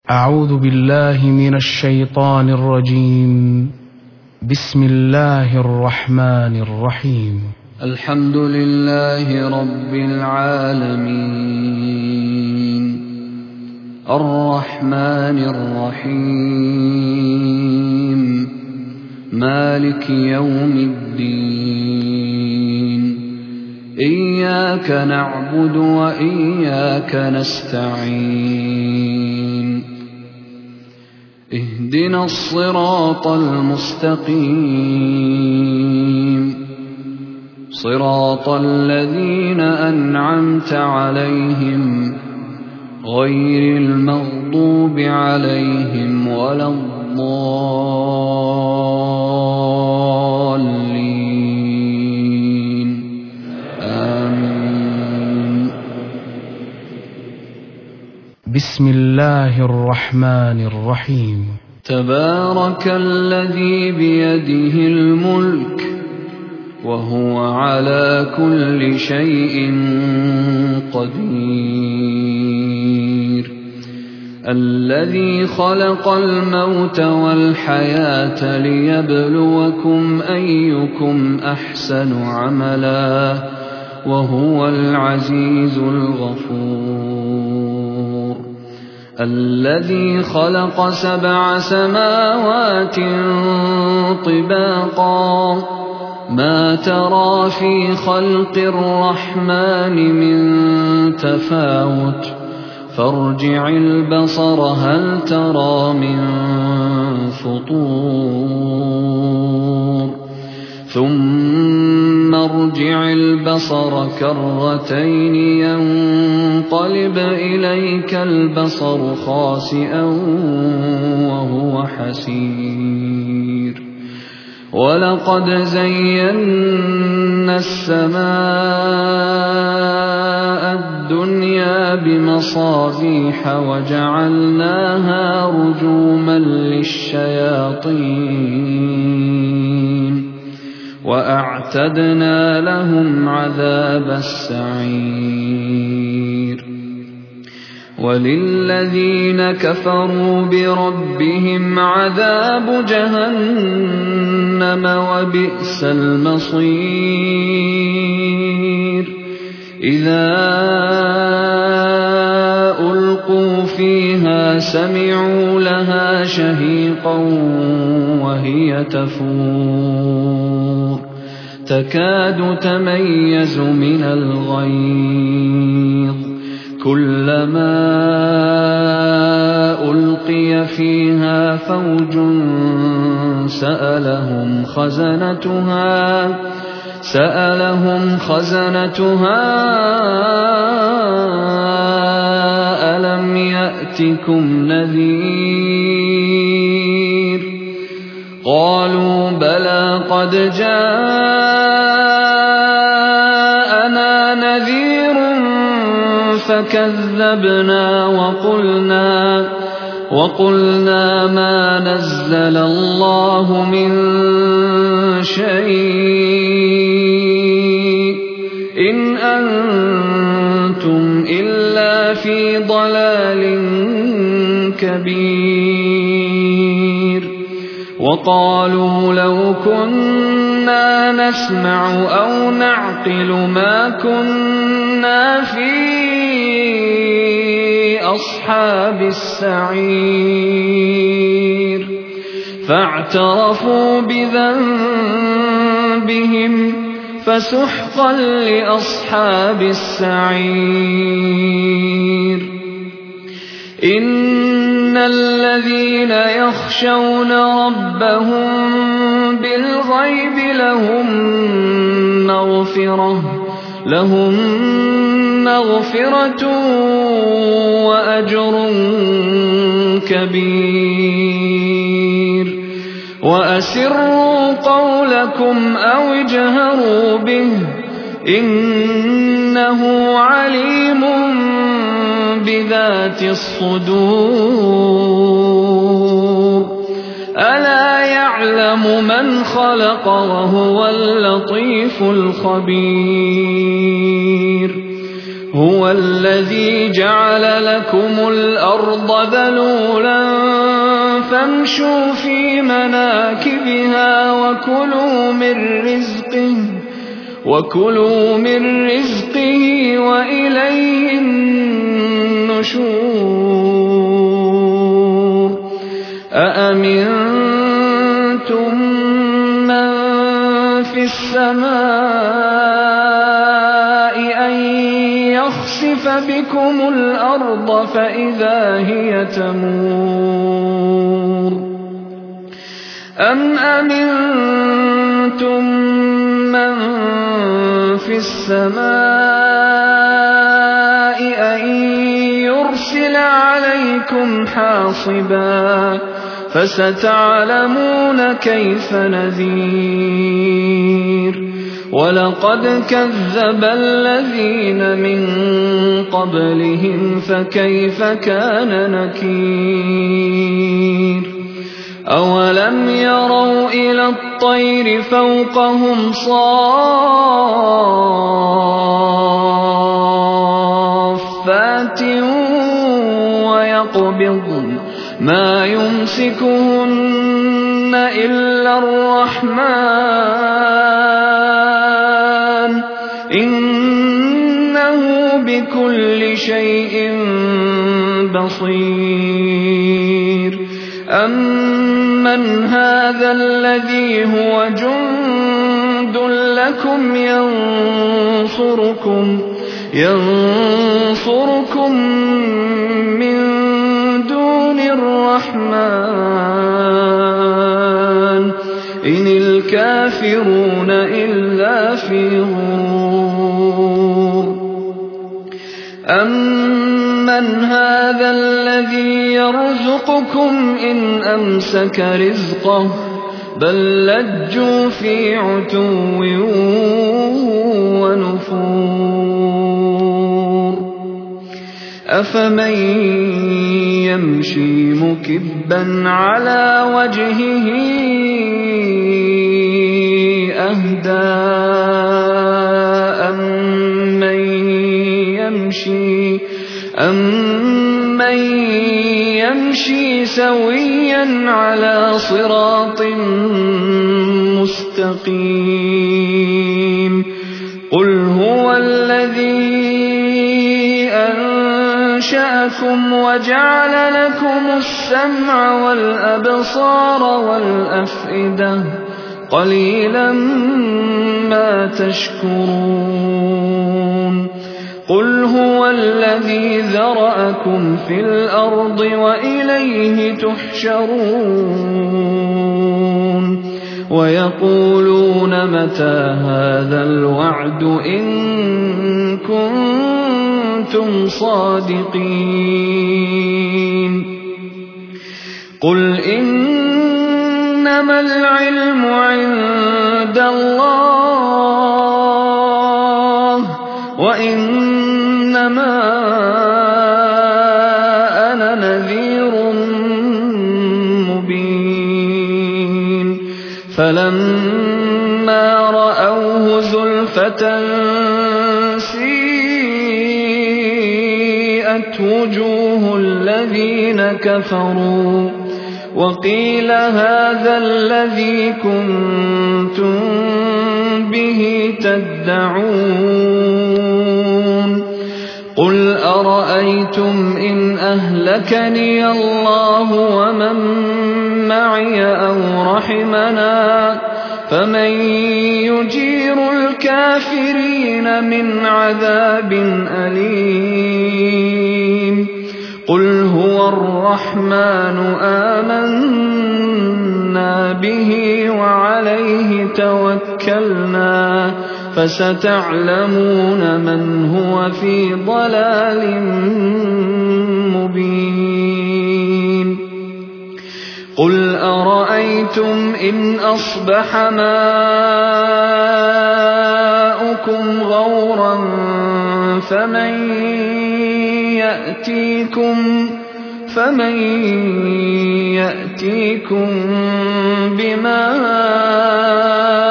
أعوذ بالله من الشيطان الرجيم. بسم الله الرحمن الرحيم. الحمد لله رب العالمين الرحمن الرحيم مالك يوم الدين إياك نعبد وإياك نستعين اهدنا الصراط المستقيم صراط الذين أنعمت عليهم غير المغضوب عليهم ولا الضالين آمين. بسم الله الرحمن الرحيم. تبارك الذي بيده الملك وهو على كل شيء قدير الذي خلق الموت والحياة ليبلوكم أيكم أحسن عملا وهو العزيز الغفور الذي خلق 7 سماوات طباقا ما ترى في خلق الرحمن من تفاوت فارجع البصر هل ترى من فطور ثم ارجع البصر كرتين ينقلب إليك البصر خاسئا وهو حسير ولقد زينا السماء الدنيا بمصابيح وجعلناها رجوما للشياطين وأعتدنا لهم عذاب السعير وللذين كفروا بربهم عذاب جهنم وبئس المصير إذا ألقوا فيها سمعوا لها شهيقا وهي تفور تكاد تميز من الغيظ كلما ألقي فيها فوج سألهم خزنتها ألم يأتكم نذير قالوا بلى قد جاءنا نذير فكذبنا وقلنا ما نزل الله من شيء إن أنتم إلا في ضلال كبير وقالوا لو كنا نسمع أو نعقل ما كنا في أصحاب السعير فاعترفوا بذنبهم فسحقا لأصحاب السعير إن الذين يخشون ربهم بالغيب لهم مغفرة وأجر كبير وأسروا قولكم أو اجهروا به إنه عليم بذات الصدور ألا يعلم من خلق وهو اللطيف الخبير هو الذي جعل لكم الأرض ذلولا فامشوا في مناكبها وكلوا من رزقه وإليه النشور أأمنتم من في السماء أن يخسف بكم الأرض فإذا هي تمور أم أمنتم من في السماء أن يرسل عليكم حاصبا فستعلمون كيف نذير ولقد كذب الذين من قبلهم فكيف كان نكير أولم يروا إلى الطير فوقهم صافات ويقبضن ما يمسكهن إلا الرحمن إنه بكل شيء بصير أمن هذا الذي هو جند لكم ينصركم من دون الرحمن إن الكافرون إلا في غرور أمن هذا الذي يرزقكم إن أمسك رزقه بل لجوا في عتو ونفور أفمن يمشي مكبا على وجهه أهدى أمن يمشي سويا على صراط مستقيم قل هو الذي أنشأكم وجعل لكم السمع والأبصار والأفئدة قليلا ما تشكرون قل هو الذي ذرأكم في الأرض وإليه تحشرون ويقولون متى هذا الوعد إن كنتم صادقين قل إنما العلم عند الله وإنما أنا نذير مبين فلما رأوه زلفة سيئت وجوه الذين كفروا وقيل هذا الذي كنتم به تدعون قل أرأيتم إن أهلكني الله ومن معي أو رحمنا فمن يجير الكافرين من عذاب أليم قل هو الرحمن آمنا به وعليه توكلنا فستعلمون من هو في ضلال مبين قل أرأيتم إن أصبح ماؤكم غورا فمن يأتيكم بماء